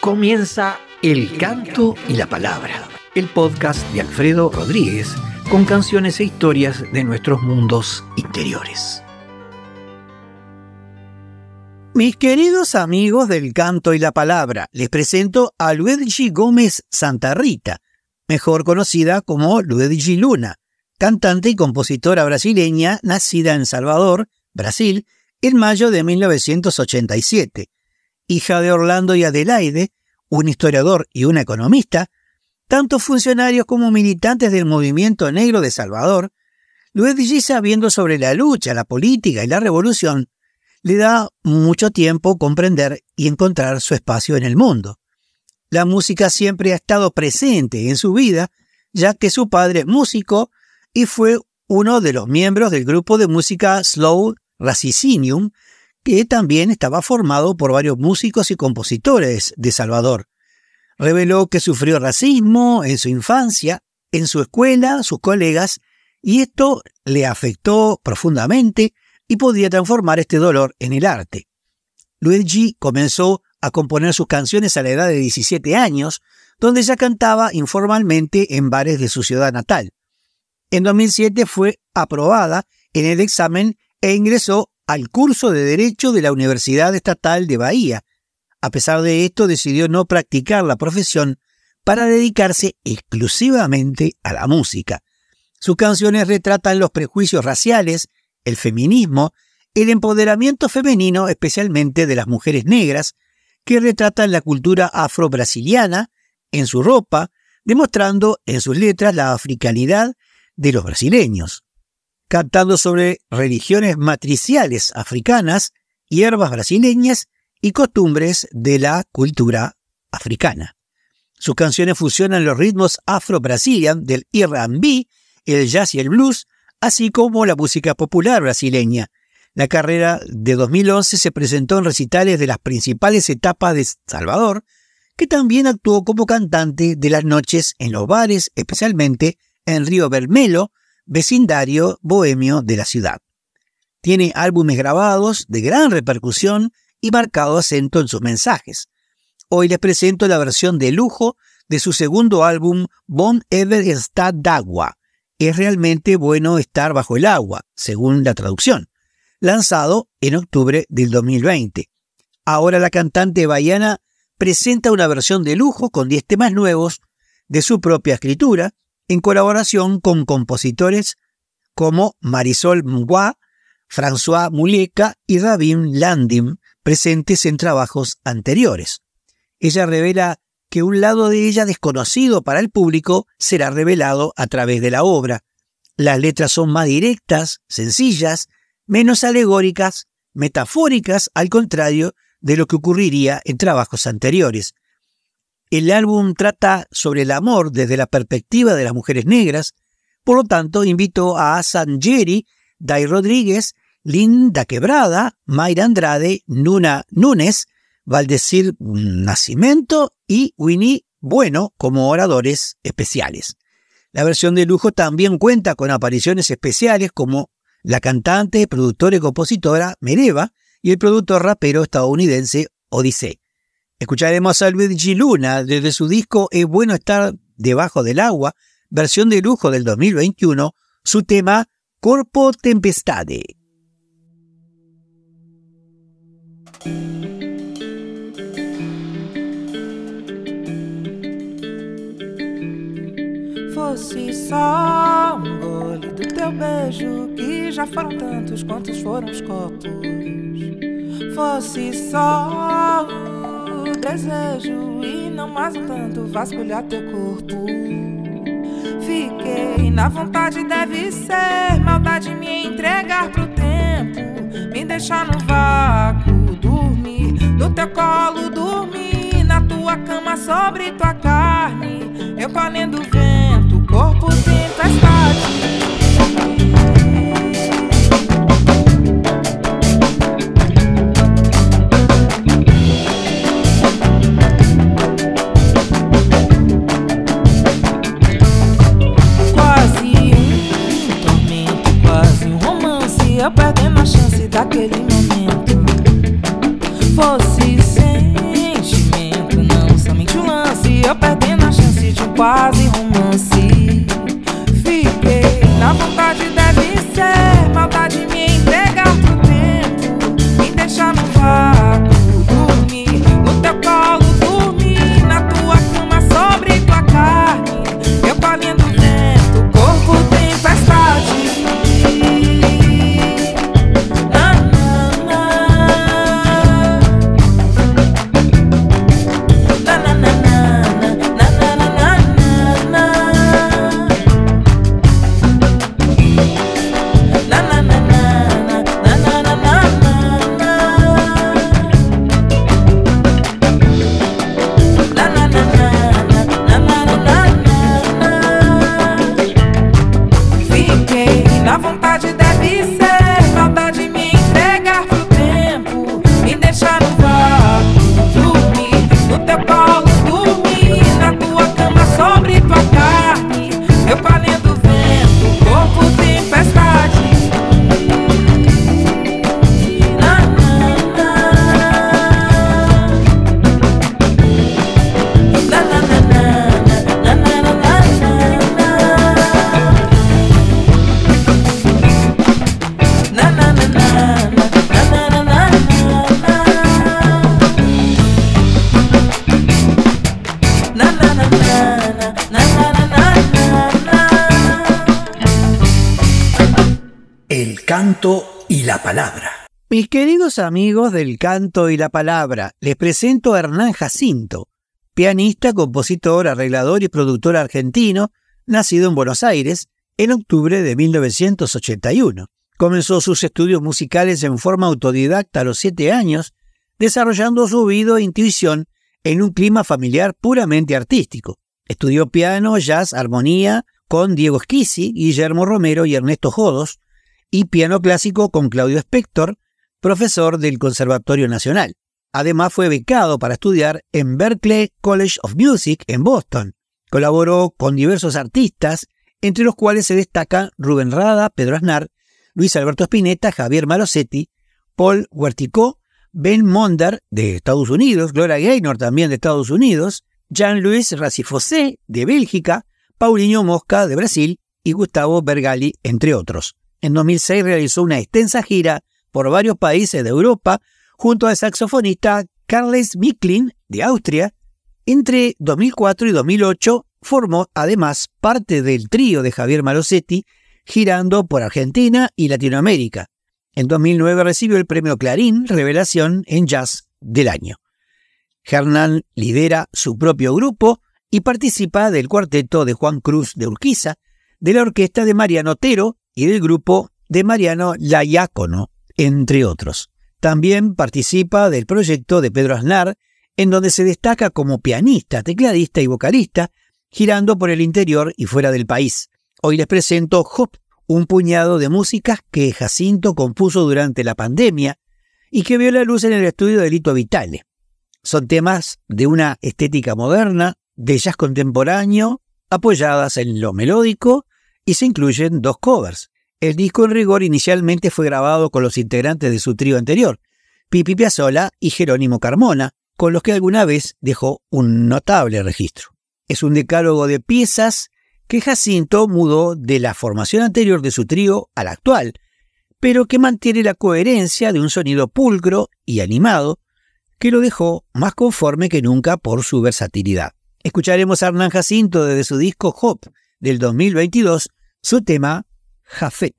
Comienza El Canto y la Palabra, el podcast de Alfredo Rodríguez con canciones e historias de nuestros mundos interiores. Mis queridos amigos del Canto y la Palabra, les presento a Luedji Gómez Santa Rita, mejor conocida como Luedji Luna, cantante y compositora brasileña nacida en Salvador, Brasil, en mayo de 1987. Hija de Orlando y Adelaide, un historiador y una economista, tanto funcionarios como militantes del movimiento negro de Salvador, Luedji, sabiendo sobre la lucha, la política y la revolución, le da mucho tiempo comprender y encontrar su espacio en el mundo. La música siempre ha estado presente en su vida, ya que su padre es músico y fue uno de los miembros del grupo de música Slow Raciocinio, que también estaba formado por varios músicos y compositores de Salvador. Reveló que sufrió racismo en su infancia, en su escuela, sus colegas, y esto le afectó profundamente y podía transformar este dolor en el arte. Luedji comenzó a componer sus canciones a la edad de 17 años, donde ya cantaba informalmente en bares de su ciudad natal. En 2007 fue aprobada en el examen e ingresó al curso de Derecho de la Universidad Estatal de Bahía. A pesar de esto, decidió no practicar la profesión para dedicarse exclusivamente a la música. Sus canciones retratan los prejuicios raciales, el feminismo, el empoderamiento femenino, especialmente de las mujeres negras, que retratan la cultura afro-brasiliana en su ropa, demostrando en sus letras la africanidad de los brasileños. Cantando sobre religiones matriciales africanas, hierbas brasileñas y costumbres de la cultura africana. Sus canciones fusionan los ritmos afro-brasilian del R&B, el jazz y el blues, así como la música popular brasileña. La carrera de 2011 se presentó en recitales de las principales etapas de Salvador, que también actuó como cantante de las noches en los bares, especialmente en Río Vermelho, vecindario bohemio de la ciudad. Tiene álbumes grabados de gran repercusión y marcado acento en sus mensajes. Hoy les presento la versión de lujo de su segundo álbum Bom Ever Estar d'Água. Es realmente bueno estar bajo el agua, según la traducción, lanzado en octubre del 2020. Ahora la cantante bahiana presenta una versión de lujo con 10 temas nuevos de su propia escritura, en colaboración con compositores como Marisol Mgwa, François Muleka y Rabin Landim, presentes en trabajos anteriores. Ella revela que un lado de ella desconocido para el público será revelado a través de la obra. Las letras son más directas, sencillas, menos alegóricas, metafóricas, al contrario de lo que ocurriría en trabajos anteriores. El álbum trata sobre el amor desde la perspectiva de las mujeres negras, por lo tanto invitó a Sanjeri, Day Rodríguez, Linda Quebrada, Mayra Andrade, Nuna Núñez, Valdecir Nascimento y Winnie Bueno como oradores especiales. La versión de lujo también cuenta con apariciones especiales como la cantante, productora y compositora Mereva y el productor rapero estadounidense Odyssey. Escucharemos a Luedji Luna desde su disco Es bueno estar debajo del agua, versión de lujo del 2021, su tema Corpo Tempestade. Fosse só gole do teu beijo, que já foram tantos quantos foram os copos. Fosse só o desejo e não mais um tanto vasculhar teu corpo. Fiquei na vontade, deve ser maldade me entregar pro tempo, me deixar no vácuo, dormir no teu colo, dormir na tua cama sobre tua carne, eu colhendo o vento, corpo tempestade. Eu perdendo a chance daquele momento. Fosse sentimento, não quase romance. Fiquei na vontade, deve ser maldade, me entregar pro tempo, me deixar no vácuo, dormir no teu colo, dormir na tua cama, sobre tua carne, eu palhando o vento, corpo tempestade. A vontade deve ser maldade, me entregar pro tempo, me deixar no vácuo, dormir no teu colo, dormir na tua cama, sobre tua carne, eu palhando o vento, corpo tempestade. El canto y la palabra. Mis queridos amigos del canto y la palabra, les presento a Hernán Jacinto, pianista, compositor, arreglador y productor argentino, nacido en Buenos Aires en octubre de 1981. Comenzó sus estudios musicales en forma autodidacta a los 7 años, desarrollando su oído e intuición en un clima familiar puramente artístico. Estudió piano, jazz, armonía con Diego Schizzi, Guillermo Romero y Ernesto Jodos, y piano clásico con Claudio Spector, profesor del Conservatorio Nacional. Además fue becado para estudiar en Berklee College of Music en Boston. Colaboró con diversos artistas, entre los cuales se destacan Rubén Rada, Pedro Aznar, Luis Alberto Spinetta, Javier Malosetti, Paul Huerticó, Ben Monder de Estados Unidos, Gloria Gaynor también de Estados Unidos, Jean-Louis Rassi-Fossé de Bélgica, Paulinho Mosca de Brasil y Gustavo Bergali, entre otros. En 2006 realizó una extensa gira por varios países de Europa junto al saxofonista Carles Micklin de Austria. Entre 2004 y 2008 formó además parte del trío de Javier Malosetti, girando por Argentina y Latinoamérica. En 2009 recibió el premio Clarín Revelación en Jazz del Año. Hernán lidera su propio grupo y participa del cuarteto de Juan Cruz de Urquiza, de la orquesta de Mariano Otero y del grupo de Mariano Layácono, entre otros. También participa del proyecto de Pedro Aznar, en donde se destaca como pianista, tecladista y vocalista, girando por el interior y fuera del país. Hoy les presento Hop, un puñado de músicas que Jacinto compuso durante la pandemia y que vio la luz en el estudio de Lito Vitale. Son temas de una estética moderna, de jazz contemporáneo, apoyadas en lo melódico, y se incluyen 2 covers. El disco en rigor inicialmente fue grabado con los integrantes de su trío anterior, Pipi Piazzolla y Jerónimo Carmona, con los que alguna vez dejó un notable registro. Es un decálogo de piezas que Jacinto mudó de la formación anterior de su trío a la actual, pero que mantiene la coherencia de un sonido pulcro y animado que lo dejó más conforme que nunca por su versatilidad. Escucharemos a Hernán Jacinto desde su disco Hop del 2022, su tema Jafet.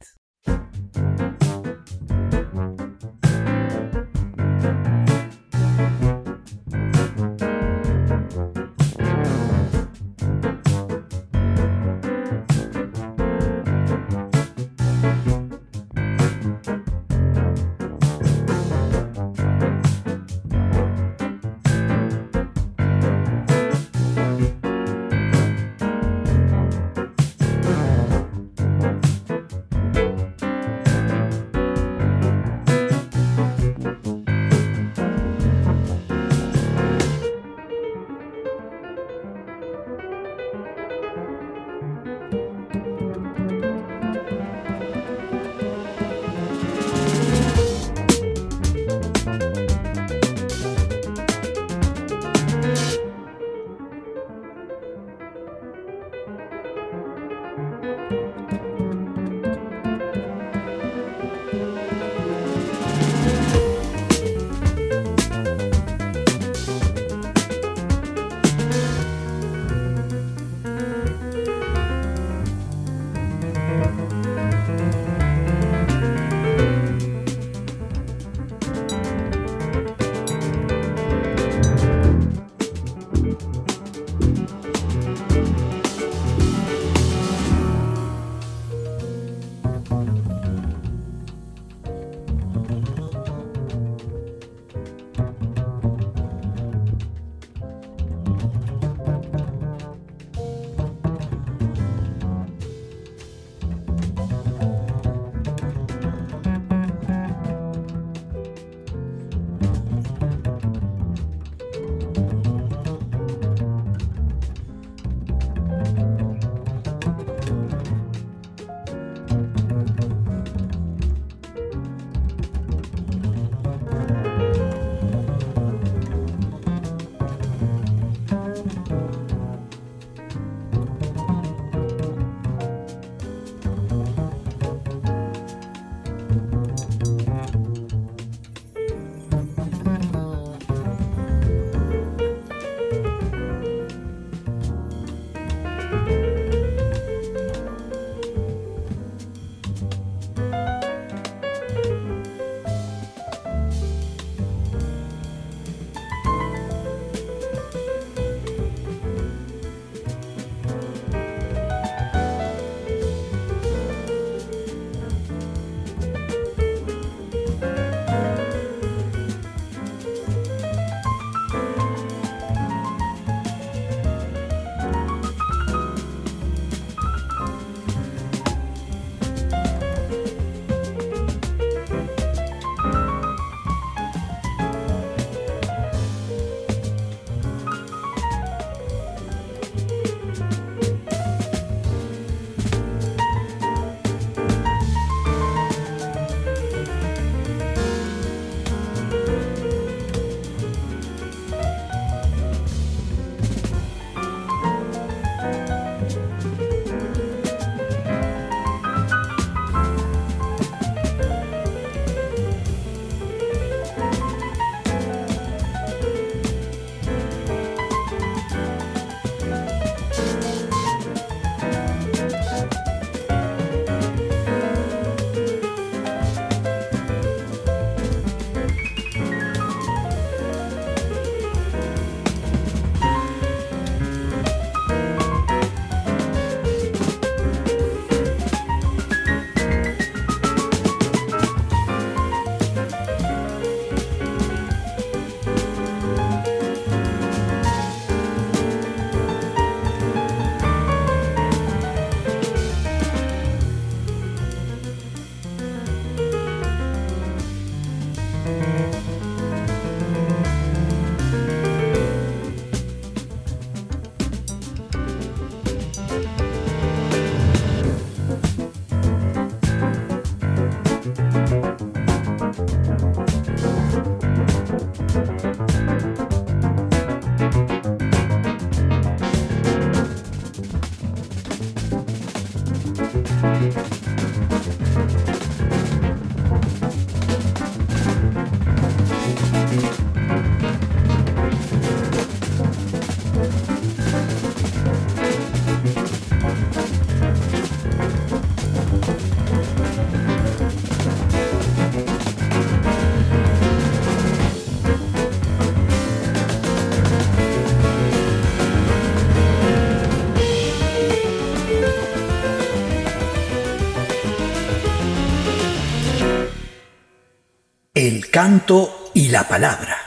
canto y la palabra.